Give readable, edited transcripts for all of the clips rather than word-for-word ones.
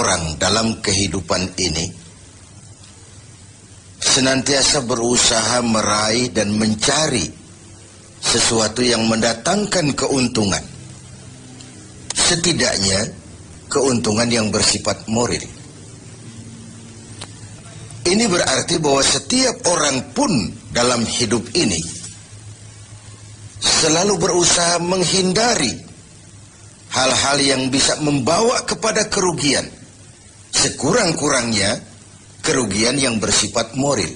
orang dalam kehidupan ini senantiasa berusaha meraih dan mencari sesuatu yang mendatangkan keuntungan. Setidaknya keuntungan yang bersifat moral. Ini berarti bahwa setiap orang pun dalam hidup ini selalu berusaha menghindari hal-hal yang bisa membawa kepada kerugian. Sekurang-kurangnya kerugian yang bersifat moral.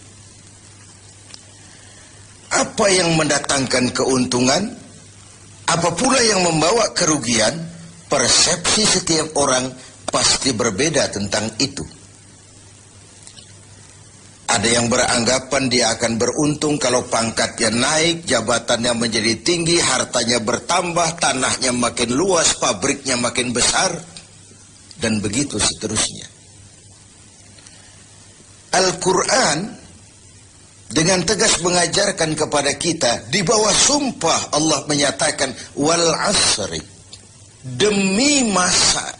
Apa yang mendatangkan keuntungan? Apa pula yang membawa kerugian? Persepsi setiap orang pasti berbeda tentang itu. Ada yang beranggapan dia akan beruntung kalau pangkatnya naik, jabatannya menjadi tinggi, hartanya bertambah, tanahnya makin luas, pabriknya makin besar, dan begitu seterusnya. Al-Quran dengan tegas mengajarkan kepada kita, di bawah sumpah Allah menyatakan, wal asri, demi masa,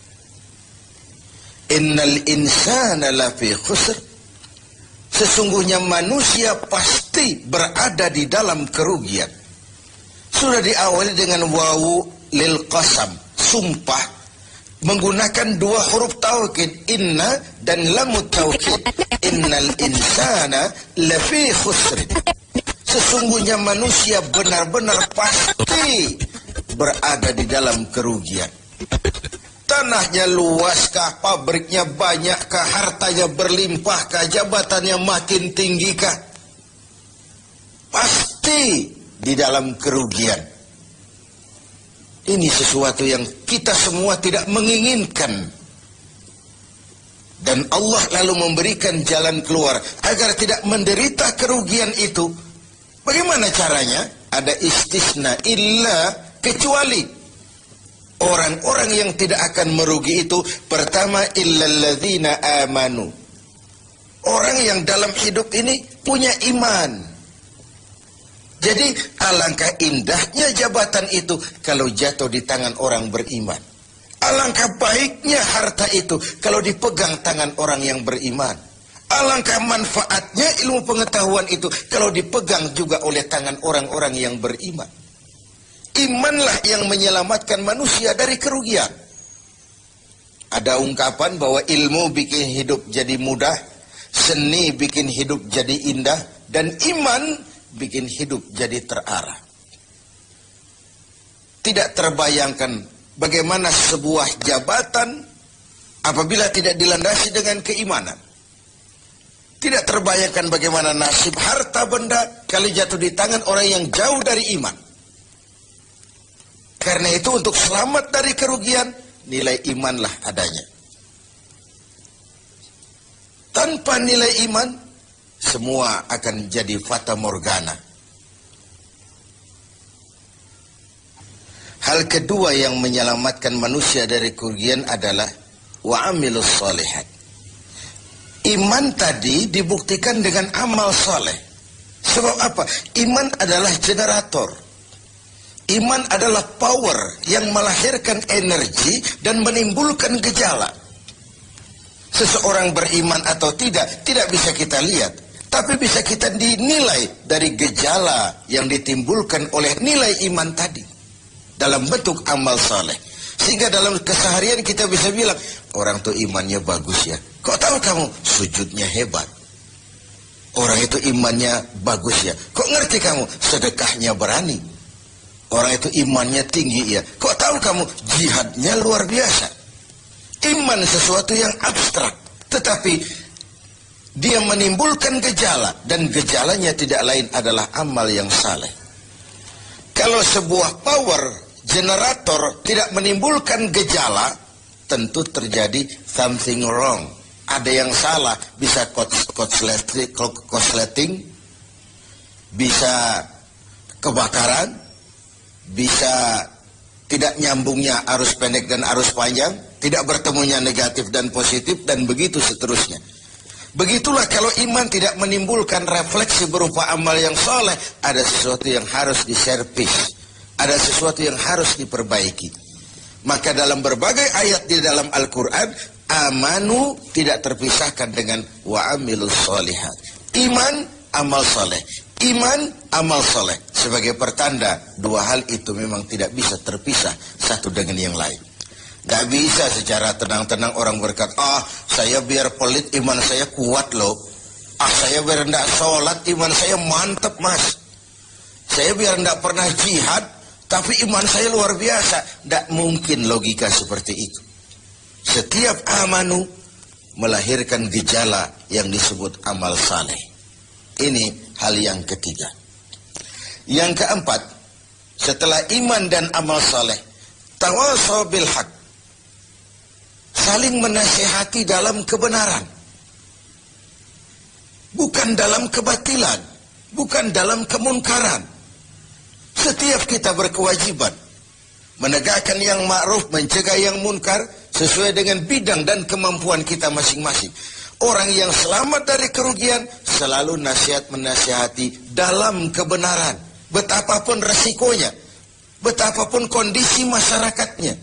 innal insana lafi khusr, sesungguhnya manusia pasti berada di dalam kerugian. Sudah diawali dengan wawu lil qasam, sumpah, menggunakan dua huruf taukid, inna dan lamut taukid. Innal insana lafi khusr, sesungguhnya manusia benar-benar pasti berada di dalam kerugian. Tanahnya luaskah, pabriknya banyakkah, hartanya berlimpahkah, jabatannya makin tinggikah, pasti di dalam kerugian. Ini sesuatu yang kita semua tidak menginginkan. Dan Allah lalu memberikan jalan keluar agar tidak menderita kerugian itu. Bagaimana caranya? Ada istisna, illa, kecuali orang-orang yang tidak akan merugi itu. Pertama, illalladzina amanu, orang yang dalam hidup ini punya iman. Jadi alangkah indahnya jabatan itu kalau jatuh di tangan orang beriman. Alangkah baiknya harta itu kalau dipegang tangan orang yang beriman. Alangkah manfaatnya ilmu pengetahuan itu kalau dipegang juga oleh tangan orang-orang yang beriman. Imanlah yang menyelamatkan manusia dari kerugian. Ada ungkapan bahwa ilmu bikin hidup jadi mudah, seni bikin hidup jadi indah, dan iman bikin hidup jadi terarah. Tidak terbayangkan bagaimana sebuah jabatan apabila tidak dilandasi dengan keimanan. Tidak terbayangkan bagaimana nasib harta benda kalau jatuh di tangan orang yang jauh dari iman. Karena itu untuk selamat dari kerugian, nilai imanlah adanya. Tanpa nilai iman, semua akan jadi fata morgana. Hal kedua yang menyelamatkan manusia dari kerugian adalah wa'amilus shalihat. Iman tadi dibuktikan dengan amal soleh. Sebab apa? Iman adalah generator. Iman adalah power yang melahirkan energi dan menimbulkan gejala. Seseorang beriman atau tidak bisa kita lihat. Tapi bisa kita dinilai dari gejala yang ditimbulkan oleh nilai iman tadi. Dalam bentuk amal soleh. Sehingga dalam keseharian kita bisa bilang, orang itu imannya bagus ya. Kok tahu kamu? Sujudnya hebat. Orang itu imannya bagus ya. Kok ngerti kamu? Sedekahnya berani. Orang itu imannya tinggi ya. Kok tahu kamu? Jihadnya luar biasa. Iman sesuatu yang abstrak. Tetapi dia menimbulkan gejala. Dan gejalanya tidak lain adalah amal yang saleh. Kalau sebuah power generator tidak menimbulkan gejala, tentu terjadi something wrong. Ada yang salah, bisa korsleting, bisa kebakaran, bisa tidak nyambungnya arus pendek dan arus panjang, tidak bertemunya negatif dan positif, dan begitu seterusnya. Begitulah kalau iman tidak menimbulkan refleksi berupa amal yang soleh, ada sesuatu yang harus diservis, ada sesuatu yang harus diperbaiki. Maka dalam berbagai ayat di dalam Al-Quran, amanu tidak terpisahkan dengan wa amilus solihat. Iman, amal soleh. Iman, amal soleh. Sebagai pertanda, dua hal itu memang tidak bisa terpisah satu dengan yang lain. Gak bisa secara tenang-tenang orang berkata, saya biar pelit iman saya kuat loh. Saya biar tidak sholat iman saya mantap mas. Saya biar tidak pernah jihad tapi iman saya luar biasa. Tidak mungkin logika seperti itu. Setiap amanu melahirkan gejala yang disebut amal saleh. Ini hal yang ketiga. Yang keempat, setelah iman dan amal saleh, tawasaw bil haq, saling menasihati dalam kebenaran, bukan dalam kebatilan, bukan dalam kemunkaran. Setiap kita berkewajiban menegakkan yang ma'ruf, mencegah yang munkar sesuai dengan bidang dan kemampuan kita masing-masing. Orang yang selamat dari kerugian selalu nasihat menasihati dalam kebenaran, betapapun resikonya, betapapun kondisi masyarakatnya.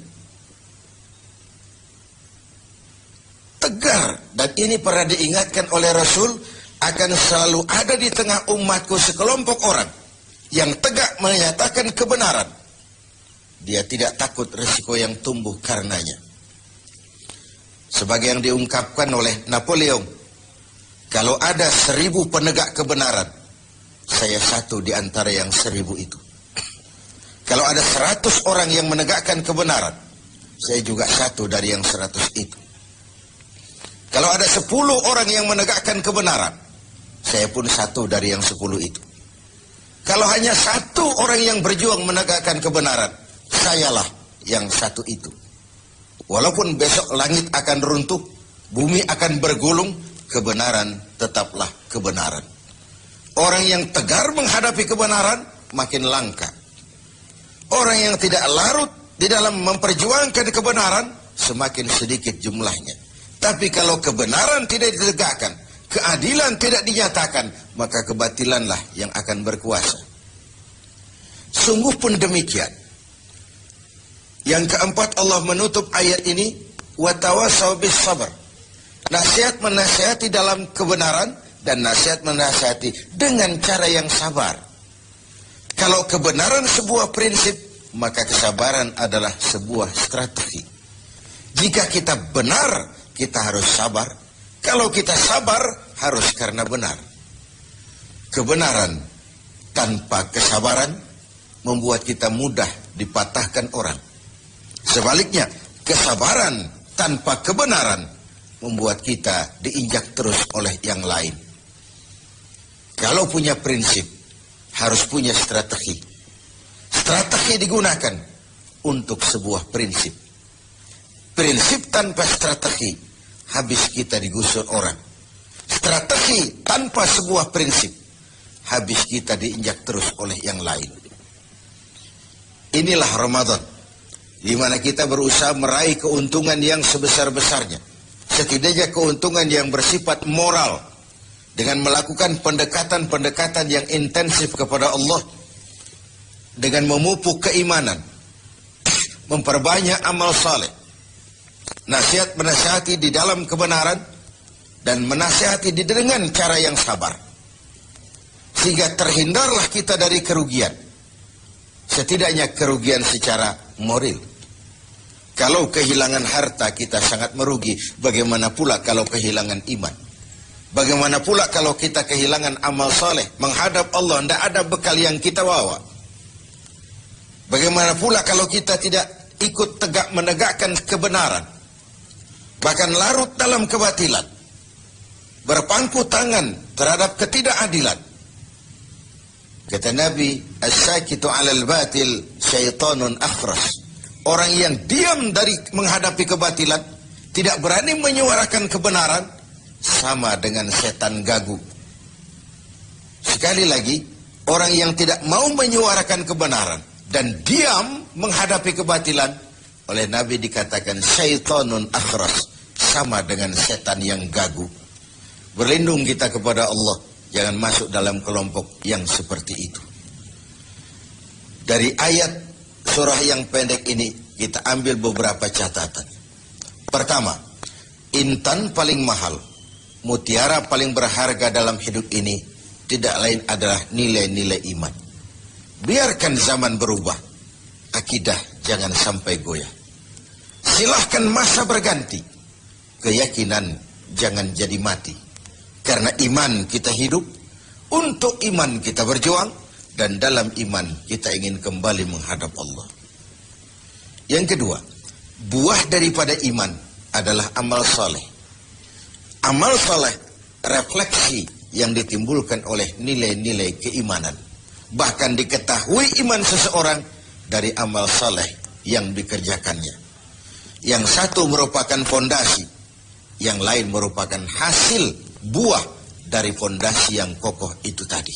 Tegar, dan ini pernah diingatkan oleh Rasul, akan selalu ada di tengah umatku sekelompok orang yang tegak menyatakan kebenaran. Dia tidak takut risiko yang tumbuh karenanya. Sebagai yang diungkapkan oleh Napoleon, kalau ada 1000 penegak kebenaran, saya satu di antara yang 1000 itu. Kalau ada 100 orang yang menegakkan kebenaran, saya juga satu dari yang 100 itu. Kalau ada 10 orang yang menegakkan kebenaran, saya pun satu dari yang 10 itu. Kalau hanya 1 orang yang berjuang menegakkan kebenaran, sayalah yang satu itu. Walaupun besok langit akan runtuh, bumi akan bergulung, kebenaran tetaplah kebenaran. Orang yang tegar menghadapi kebenaran makin langka. Orang yang tidak larut di dalam memperjuangkan kebenaran semakin sedikit jumlahnya. Tapi kalau kebenaran tidak ditegakkan, keadilan tidak dinyatakan, maka kebatilanlah yang akan berkuasa. Sungguh pun demikian. Yang keempat, Allah menutup ayat ini, watawasaw bis sabar. Nasihat menasihati dalam kebenaran dan nasihat menasihati dengan cara yang sabar. Kalau kebenaran sebuah prinsip, maka kesabaran adalah sebuah strategi. Jika kita benar, kita harus sabar. Kalau kita sabar, harus karena benar. Kebenaran tanpa kesabaran membuat kita mudah dipatahkan orang. Sebaliknya, kesabaran tanpa kebenaran membuat kita diinjak terus oleh yang lain. Kalau punya prinsip, harus punya strategi. Strategi digunakan untuk sebuah prinsip. Prinsip tanpa strategi, habis kita digusur orang. Strategi tanpa sebuah prinsip, habis kita diinjak terus oleh yang lain. Inilah Ramadan, di mana kita berusaha meraih keuntungan yang sebesar-besarnya. Setidaknya keuntungan yang bersifat moral, dengan melakukan pendekatan-pendekatan yang intensif kepada Allah, dengan memupuk keimanan, memperbanyak amal saleh, nasihat menasihati di dalam kebenaran, dan menasihati dengan cara yang sabar, sehingga terhindarlah kita dari kerugian. Setidaknya kerugian secara moral. Kalau kehilangan harta kita sangat merugi, bagaimana pula kalau kehilangan iman? Bagaimana pula kalau kita kehilangan amal soleh, menghadap Allah, tidak ada bekal yang kita bawa? Bagaimana pula kalau kita tidak ikut tegak menegakkan kebenaran, bahkan larut dalam kebatilan, berpangku tangan terhadap ketidakadilan? Kata Nabi, as-sakitu 'alal batil syaitanun akhras. Orang yang diam dari menghadapi kebatilan, tidak berani menyuarakan kebenaran, sama dengan setan gagu. Sekali lagi, orang yang tidak mau menyuarakan kebenaran dan diam menghadapi kebatilan, oleh Nabi dikatakan syaitanun akhras, sama dengan setan yang gagu. Berlindung kita kepada Allah, jangan masuk dalam kelompok yang seperti itu. Dari ayat surah yang pendek ini, kita ambil beberapa catatan. Pertama, intan paling mahal, mutiara paling berharga dalam hidup ini tidak lain adalah nilai-nilai iman. Biarkan zaman berubah, akidah jangan sampai goyah. Silahkan masa berganti, keyakinan jangan jadi mati. Karena iman kita hidup, untuk iman kita berjuang, dan dalam iman kita ingin kembali menghadap Allah. Yang kedua, buah daripada iman adalah amal soleh. Amal soleh refleksi yang ditimbulkan oleh nilai-nilai keimanan. Bahkan diketahui iman seseorang dari amal soleh yang dikerjakannya. Yang satu merupakan fondasi, yang lain merupakan hasil buah dari fondasi yang kokoh itu tadi.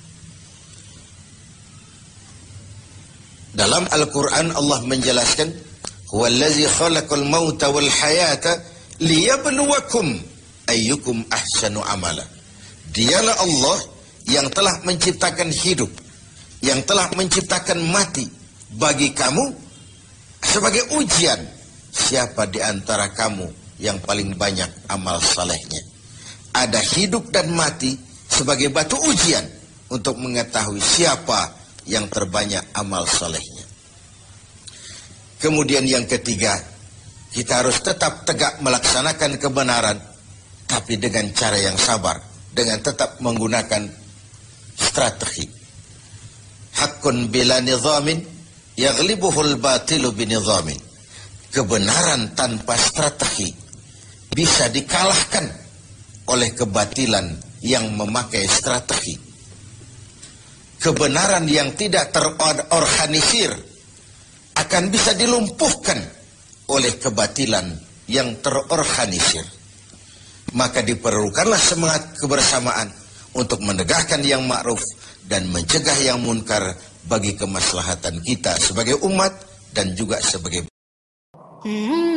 Dalam Al-Quran Allah menjelaskan, "Huwallazi khalaqal mauta wal hayata liyabluwakum ayyukum ahsanu amala." Dialah Allah yang telah menciptakan hidup, yang telah menciptakan mati bagi kamu sebagai ujian, siapa di antara kamu yang paling banyak amal salehnya. Ada hidup dan mati sebagai batu ujian untuk mengetahui siapa yang terbanyak amal solehnya. Kemudian yang ketiga, kita harus tetap tegak melaksanakan kebenaran, tapi dengan cara yang sabar, dengan tetap menggunakan strategi. Haqqun bila nizamin yaghlibuhul batilu binizamin. Kebenaran tanpa strategi bisa dikalahkan oleh kebatilan yang memakai strategi. Kebenaran yang tidak terorganisir akan bisa dilumpuhkan oleh kebatilan yang terorganisir. Maka diperlukanlah semangat kebersamaan untuk menegakkan yang ma'ruf dan mencegah yang munkar bagi kemaslahatan kita sebagai umat dan juga sebagai